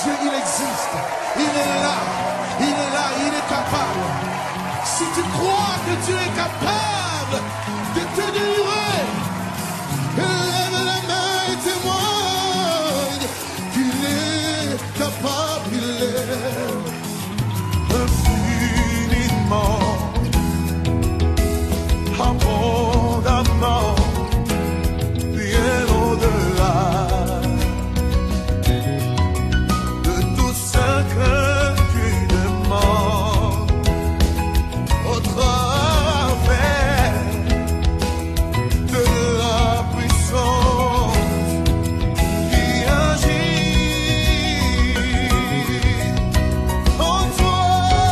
Dieu, il existe. Il est là. Il est là. Il est capable. Si tu crois que Dieu est capable de te délivrer, lève la main et témoigne qu'il est capable. Il est infiniment, abondamment, bien au-delà de tout ce que tu demandes au travers de la puissance qui agit en toi.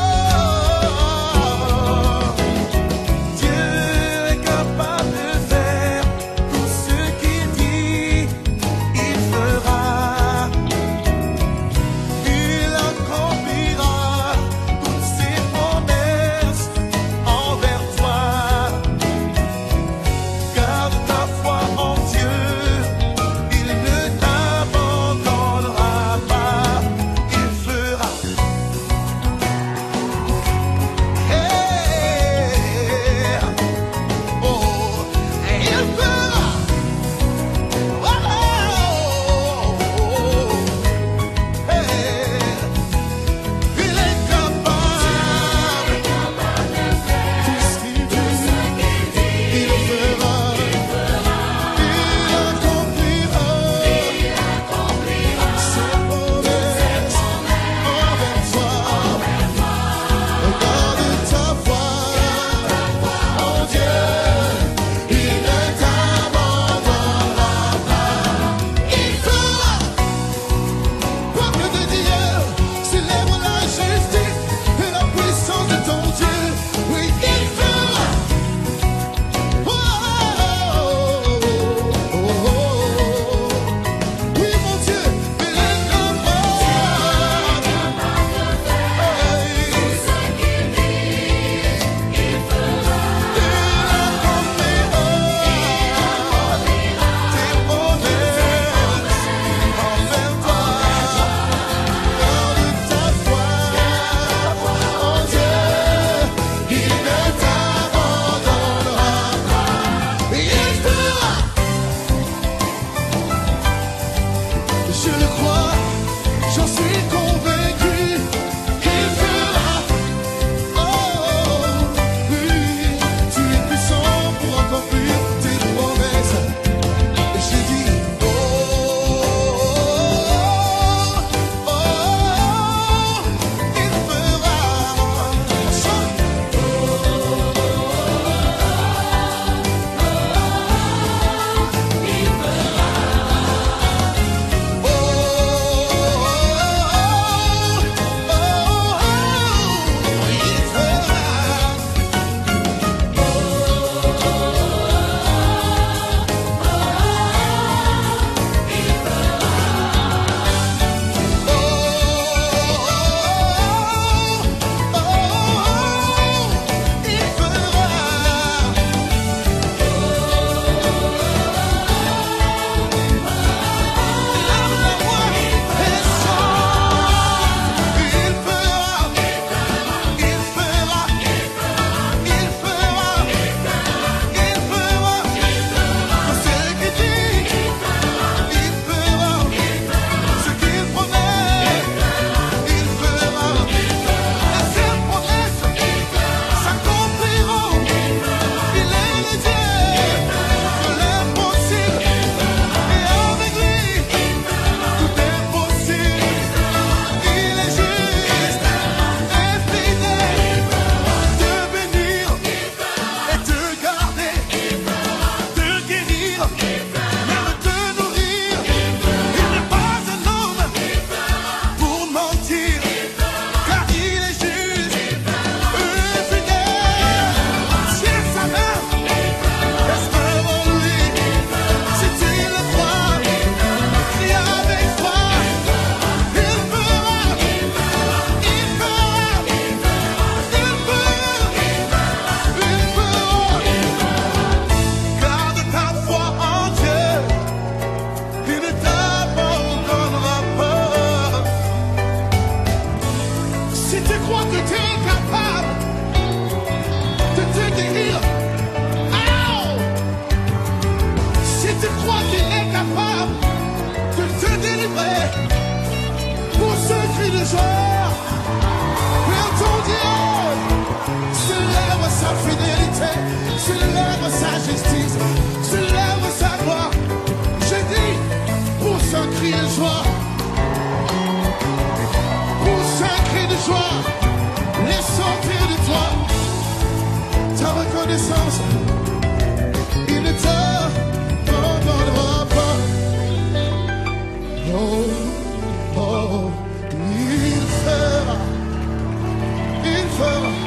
Dieu est capable de faire tout ce qu'il dit, il fera. Il accomplira toutes ses promesses envers toi. Garde ta foi en Dieu, il ne t'abandonnera pas. Il fera. Hey, oh, il fera. Oh, hey. Il est capable, tout ce qu'il dit, il fera, il accomplira ses promesses envers toi. Garde ta foi en Dieu, il ne t'abandonnera pas. Il fera. Peuple de Dieu, célèbre la justice et la puissance de ton Dieu. Oui, il fera. Oh, oh, oh, oh. Oui, mon Dieu, il est capable. Hey. Tout ce qu'il dit, il fera. Il accomplira tes promesses envers toi. Garde ta foi en Dieu, il ne t'abandonnera pas. Il fera. Je le crois, j'en suis convaincu. Il fera. Oh, oui, tu es puissant pour accomplir tes promesses. Et je dis, oh, oh, oh, il fera. Chante. Oh, célébrer pour ce cri de joie. Vers ton Dieu, célèbre sa fidélité, célèbre sa justice, célèbre sa gloire. J'ai dit, pour ce cri de joie, pour ce cri de joie, laisse sortir de toi ta reconnaissance. Il ne t'abandonnera pas. Oh, oh, il fera, il fera.